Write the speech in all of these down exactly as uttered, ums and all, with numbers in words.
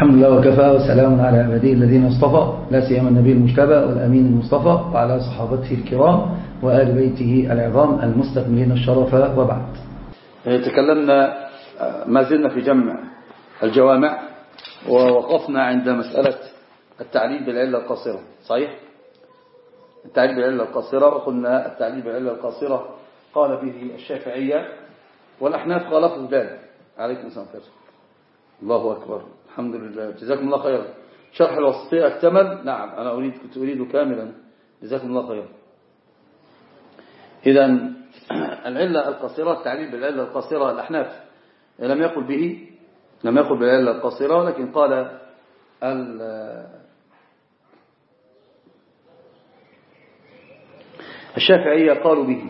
الحمد لله وكفى وسلام على عباده الذين اصطفى لا سيما النبي المجتبى والأمين المصطفى وعلى صحابته الكرام وآل بيته العظام المستكملين الشرف وبعد. تكلمنا ما زلنا في جمع الجوامع ووقفنا عند مسألة التعليل بالعلة القاصرة. صحيح؟ التعليل بالعلة القاصرة، وقلنا التعليل بالعلة القاصرة قال به الشافعية والأحناف خالفوا ذلك. عليكم السلام عليكم. الله أكبر، الحمد لله، جزاكم الله خيرا. شرح الوسطية اكتمل؟ نعم، أنا أريد كنت أريده كاملا، جزاكم الله خيرا. إذن العلة القاصرة، التعليل بالعلة القاصرة، الأحناف لم يقل به، لم يقل بالعلة القاصرة، لكن قال الشافعية قالوا به.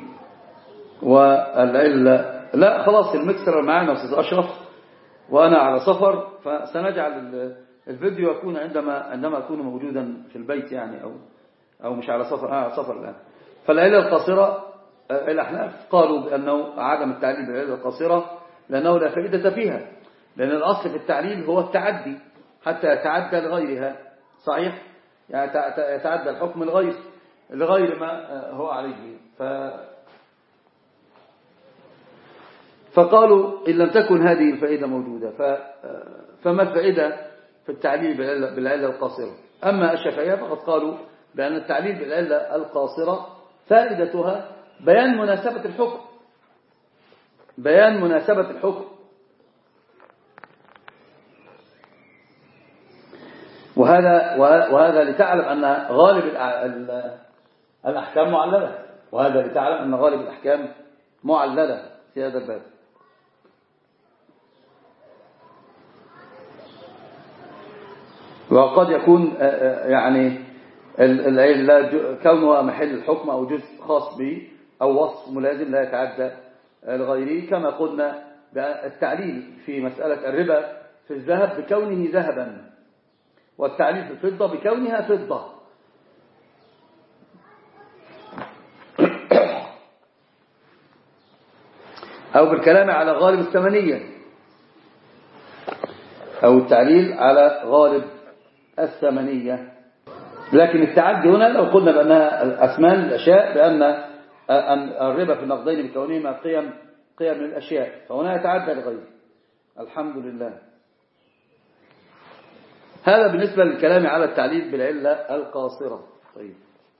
والعلة لا، خلاص المكسر معنا أستاذ أشرف وأنا على سفر، فسنجعل الفيديو يكون عندما عندما أكون موجودا في البيت يعني، أو أو مش على سفر، أنا على سفر الآن. فالعلة القاصرة الأحناف قالوا بأنه عدم التعليل بالعلة القاصرة لأنه لا فائدة فيها، لأن الأصل في التعليل هو التعدي حتى يتعدى لغيرها. صحيح؟ يعني يتعدى الحكم الغير لغير ما هو عليه. ف فقالوا إن لم تكن هذه الفائدة موجودة ف... فما الفائدة في التعليل بالعلة, بالعلة القاصرة؟ أما الشافعية فقد قالوا بأن التعليل بالعلة القاصرة فائدتها بيان مناسبة الحكم، بيان مناسبة الحكم، وهذا وهذا لتعلم أن غالب الأحكام معللة، وهذا لتعلم أن غالب الأحكام معللة في هذا الباب. وقد يكون يعني العلة كونها محل الحكم أو جزء خاص به أو وصف ملازم لا يتعدى لغيره، كما قلنا التعليل في مسألة الربا في الذهب بكونه ذهبا، والتعليل في الفضة بكونها فضة. أو بالكلام على غالب الثمنية، أو التعليل على غالب الثمنية. لكن التعدي هنا لو قلنا بأنها أثمان الأشياء، بأن الربا في النقدين بكونهما قيم قيم من الأشياء، فهنا يتعدى لغيره. الحمد لله. هذا بالنسبة للكلام على التعليل بالعلة القاصرة. طيب،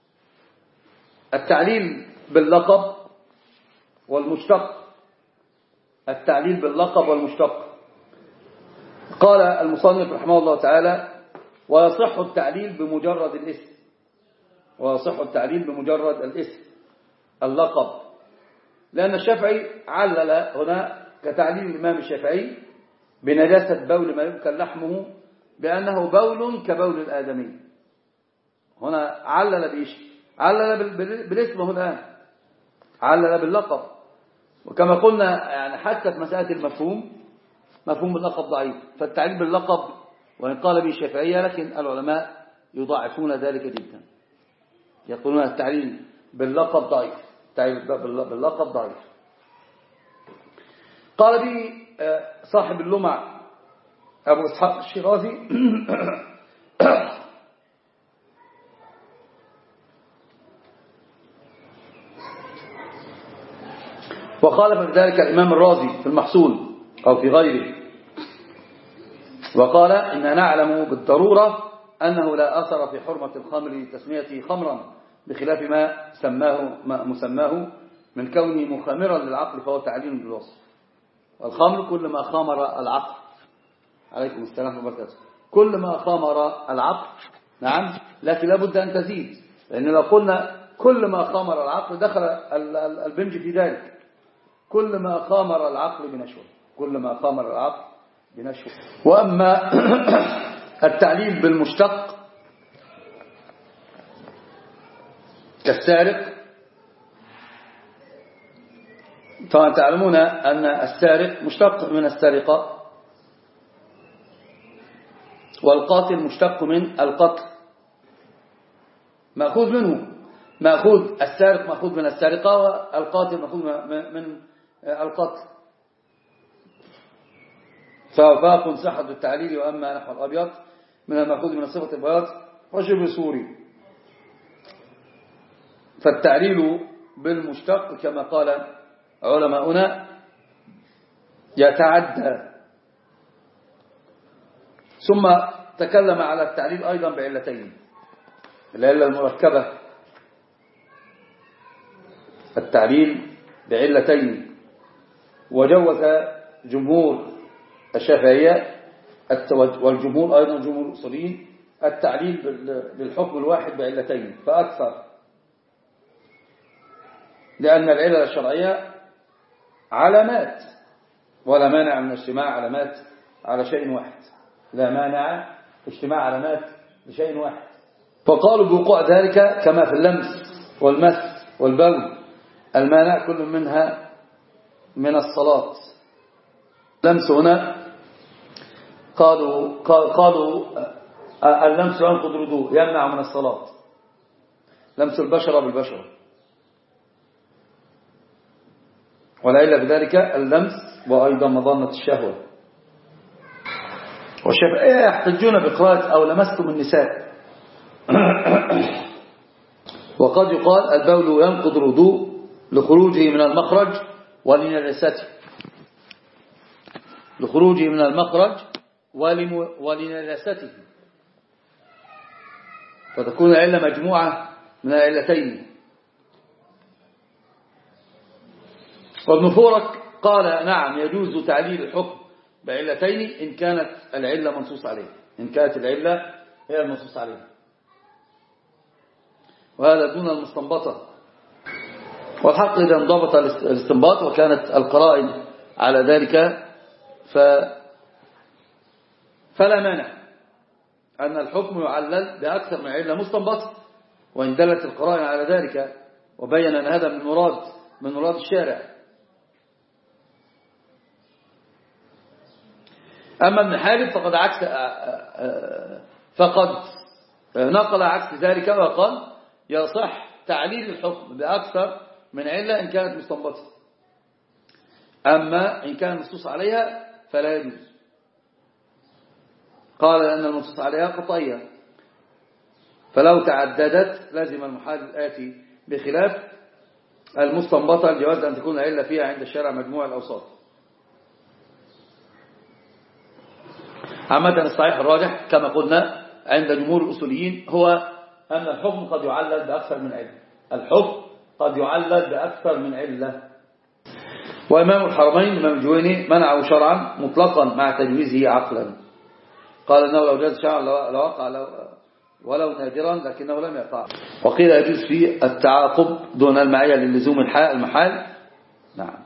التعليل باللقب والمشتق، التعليل باللقب والمشتق. قال المصنف رحمه الله تعالى: ويصح التعليل بمجرد الاسم، ويصح التعليل بمجرد الاسم اللقب، لأن الشافعي علل هنا كتعليل الإمام الشافعي بنجاسة بول ما يؤكل لحمه بأنه بول كبول الآدمي. هنا علل بإيش؟ علل بالاسم، هنا علل باللقب. وكما قلنا يعني حتى في مسألة المفهوم، مفهوم اللقب ضعيف، فالتعليل باللقب وإن قال به الشافعية، لكن العلماء يضاعفون ذلك جدا، يقولون التعليل باللقب ضعيف، التعليل باللقب ضعيف. قال به صاحب اللمع أبو إسحاق الشيرازي: وقال في ذلك الإمام الرازي في المحصول أو في غيره، وقال: إن نعلم بالضرورة أنه لا أثر في حرمة الخمر لتسميته خمرا، بخلاف ما سماه ما مسماه من كونه مخامرا للعقل، فهو تعليل بالوصف. والخمر كل ما خامر العقل. عليكم السلام وبركاته. كل ما خامر العقل، نعم، لكن لابد أن تزيد، لأن لو قلنا كل ما خامر العقل دخل البنج في ذلك. كل ما خامر العقل بنشوه، كل ما خامر العقل بنشوه. وأما التعليل بالمشتق كالسارق، طبعا تعلمون أن السارق مشتق من السرقة، والقاتل مشتق من القتل، مأخوذ منه، مأخوذ السارق مأخوذ من السرقة، والقاتل مأخوذ من القتل. فوفاق صحة التعليل. وأما نحو الأبيض من المأخوذ من صفة البياض وشبه سوري، فالتعليل بالمشتق كما قال علماؤنا يتعدى. ثم تكلم على التعليل أيضا بعلتين: العلة المركبة، التعليل بعلتين، وجوز جمهور الشافعية والجمهور أيضا جمهور الأصوليين التعليل بالحكم الواحد بعلتين فأكثر، لأن العلة الشرعية علامات، ولا مانع من اجتماع علامات على شيء واحد، لا مانع اجتماع علامات لشيء واحد. فقالوا بوقوع ذلك كما في اللمس والمس والبول، المانع كل منها من الصلاة. اللمس هنا قالوا قالوا اللمس ينقض الوضوء، يمنع من الصلاة، لمس البشرة بالبشرة، والعلة بذلك اللمس وأيضا مظنة الشهوة. والشافعية يحتجون بقراءة أو لمستم النساء. وقد يقال البول ينقض الوضوء لخروجه من المخرج ولنجاسته، لخروجه من المخرج ولنجاسته، فتكون العلة مجموعة من العلتين. وابن فورك قال نعم يجوز تعليل الحكم بعلتين إن كانت العلة منصوص عليها، إن كانت العلة هي المنصوص عليها، وهذا دون المستنبطة. والحق إذا انضبط الاستنباط وكانت القرائن على ذلك ف فلا مانع أن الحكم يعلل بأكثر من علة مستنبطة، وإن دلت القرائن على ذلك وبين أن هذا من مراد من مراد الشارع. أما ابن حاجب فقد عكس فقد نقل عكس ذلك وقال يصح تعليل الحكم بأكثر من علة إن كانت مستنبطة، أما إن كان منصوص عليها فلا يجوز. قال لأن المنصوص عليها قطعية، فلو تعددت لازم المحال الآتي بخلاف المستنبطة الجواز أن تكون العلة فيها عند الشارع مجموع الأوصاف. عامة الصحيح الراجح كما قلنا عند جمهور الأصوليين هو أن الحكم قد يعلل بأكثر من علة، الحكم قد يعلل بأكثر من علة. وإمام الحرمين إمام الجويني منعه شرعا مطلقا مع تجويزه عقلا، قال أنه لو جاز شرعا لوقع لو ولو نادرا لكنه لم يقع. وقيل يجوز فيه التعاقب دون المعية للزوم المحال. نعم.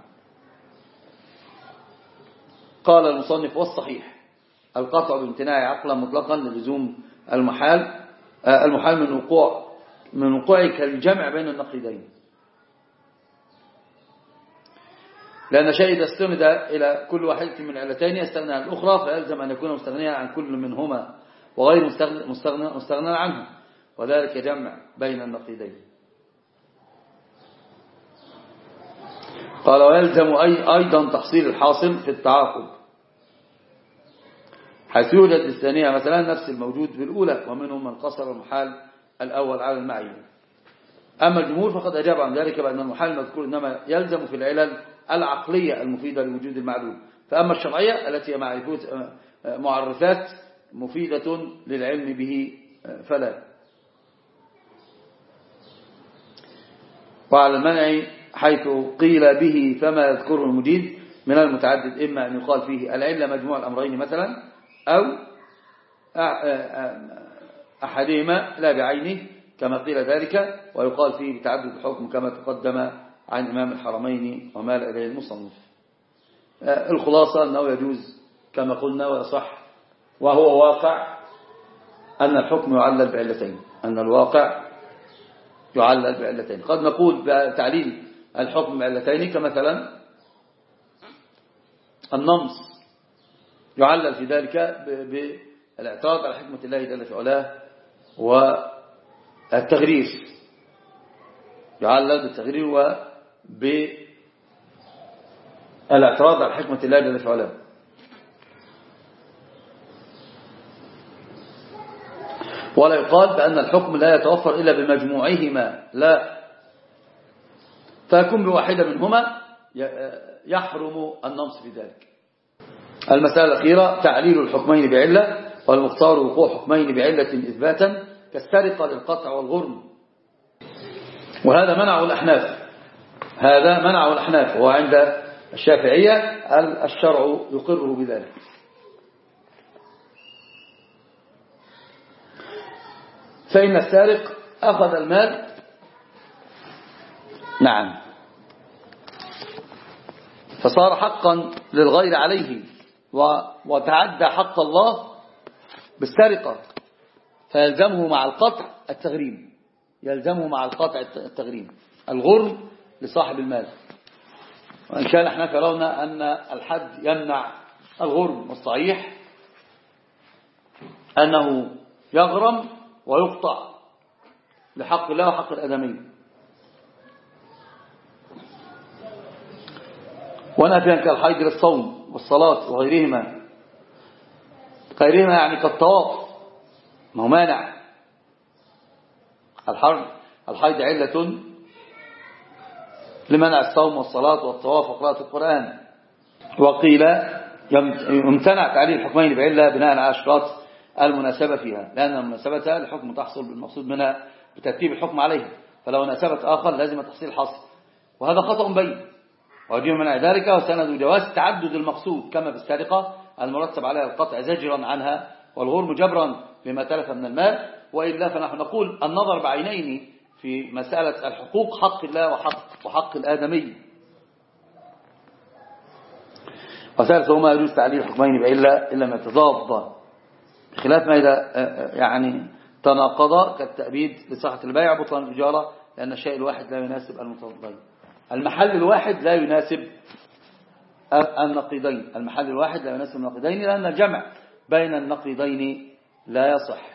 قال المصنف والصحيح القطع بامتناع عقلا مطلقا للزوم المحال، المحال من وقوع من وقوعه كالجمع بين النقيضين، لأن شيء إذا استند إلى كل واحدة من علتين يستغنى عن الأخرى فيلزم أن يكون مستغنيا عن كل منهما وغير مستغنى, مستغنى عنه، وذلك جمع بين النقيضين. قال ويلزم أيضا تحصيل الحاصل في التعاقب، حيث يوجد الثانية مثلا نفس الموجود في الأولى، ومنهم من قصر المحال الأول على المعين. أما الجمهور فقد أجاب عن ذلك بأن المحال المذكور إنما يلزم في العلل العقلية المفيدة لوجود المعلوم، فأما الشرعية التي هي معرفات مفيدة للعلم به فلا. وعلى المنع حيث قيل به فما يذكره المجيد من المتعدد، إما أن يقال فيه العلة مجموع الأمرين مثلا، أو أحدهما لا بعينه كما قيل ذلك، ويقال فيه بتعدد الحكم كما تقدم عن إمام الحرمين ومال إليه المصنف. الخلاصة أنه يجوز كما قلنا ويصح، وهو واقع أن الحكم يعلل بعلتين، أن الواقع يعلل بعلتين. قد نقول بتعليل الحكم بعلتين كمثلا النمص يعلل في ذلك بالاعتراض على حكمة الله جل في علاه، والتغرير يعلل بالتغرير وبالاعتراض على حكمة الله جل في علاه. ولا يقال بأن الحكم لا يتوفر إلا بمجموعهما، لا، فيكون بواحدة منهما يحرم النمص في ذلك. المسألة الأخيرة تعليل الحكمين بعلة، والمختار وقوع حكمين بعلة إثباتا كالسرقة للقطع والغرم، وهذا منعه الأحناف، هذا منعه الأحناف، وعند الشافعية الشرع يقره بذلك. فإن السارق أخذ المال، نعم، فصار حقا للغير عليه وتعدى حق الله بالسرقة، فيلزمه مع القطع التغريم، يلزمه مع القطع التغريم، الغرم لصاحب المال. وإن كان احنا يرون أن الحد يمنع الغرم، والصحيح أنه يغرم ويقطع لحق الله وحق الآدمي. ونافيا كالحيض للصوم والصلاة وغيرهما، غيرهما يعني كالطواف، ما هو مانع. الحيض علة لمنع الصوم والصلاة والطواف وقراءة القرآن. وقيل يمتنع تعليل الحكمين بعلة بناء على اشتراط المناسبة فيها، لأن المناسبة الحكم تحصل بالمقصود منها بترتيب الحكم عليها، فلو ناسبت آخر لازم تحصيل حصل، وهذا خطأ بين. وجه منع ذلك وسند جواز تعدد المقصود، كما في السرقة المرتب عليها القطع زجرا عنها، والغرم جبرا لما تلف من المال. وإلا فنحن نقول النظر بعينين في مسألة الحقوق، حق الله وحق, وحق الآدمي. وثالثا ما يجوز تعليل الحكمين بعلة إلا ما يتضاد، بخلاف ما إذا يعني تناقض كالتأبيد لصحة البيع بطلان الإجارة، لأن الشيء الواحد لا يناسب المتضادين، المحل الواحد لا يناسب النقيضين، المحل الواحد لا يناسب النقيضين، لأن الجمع بين النقيضين لا يصح.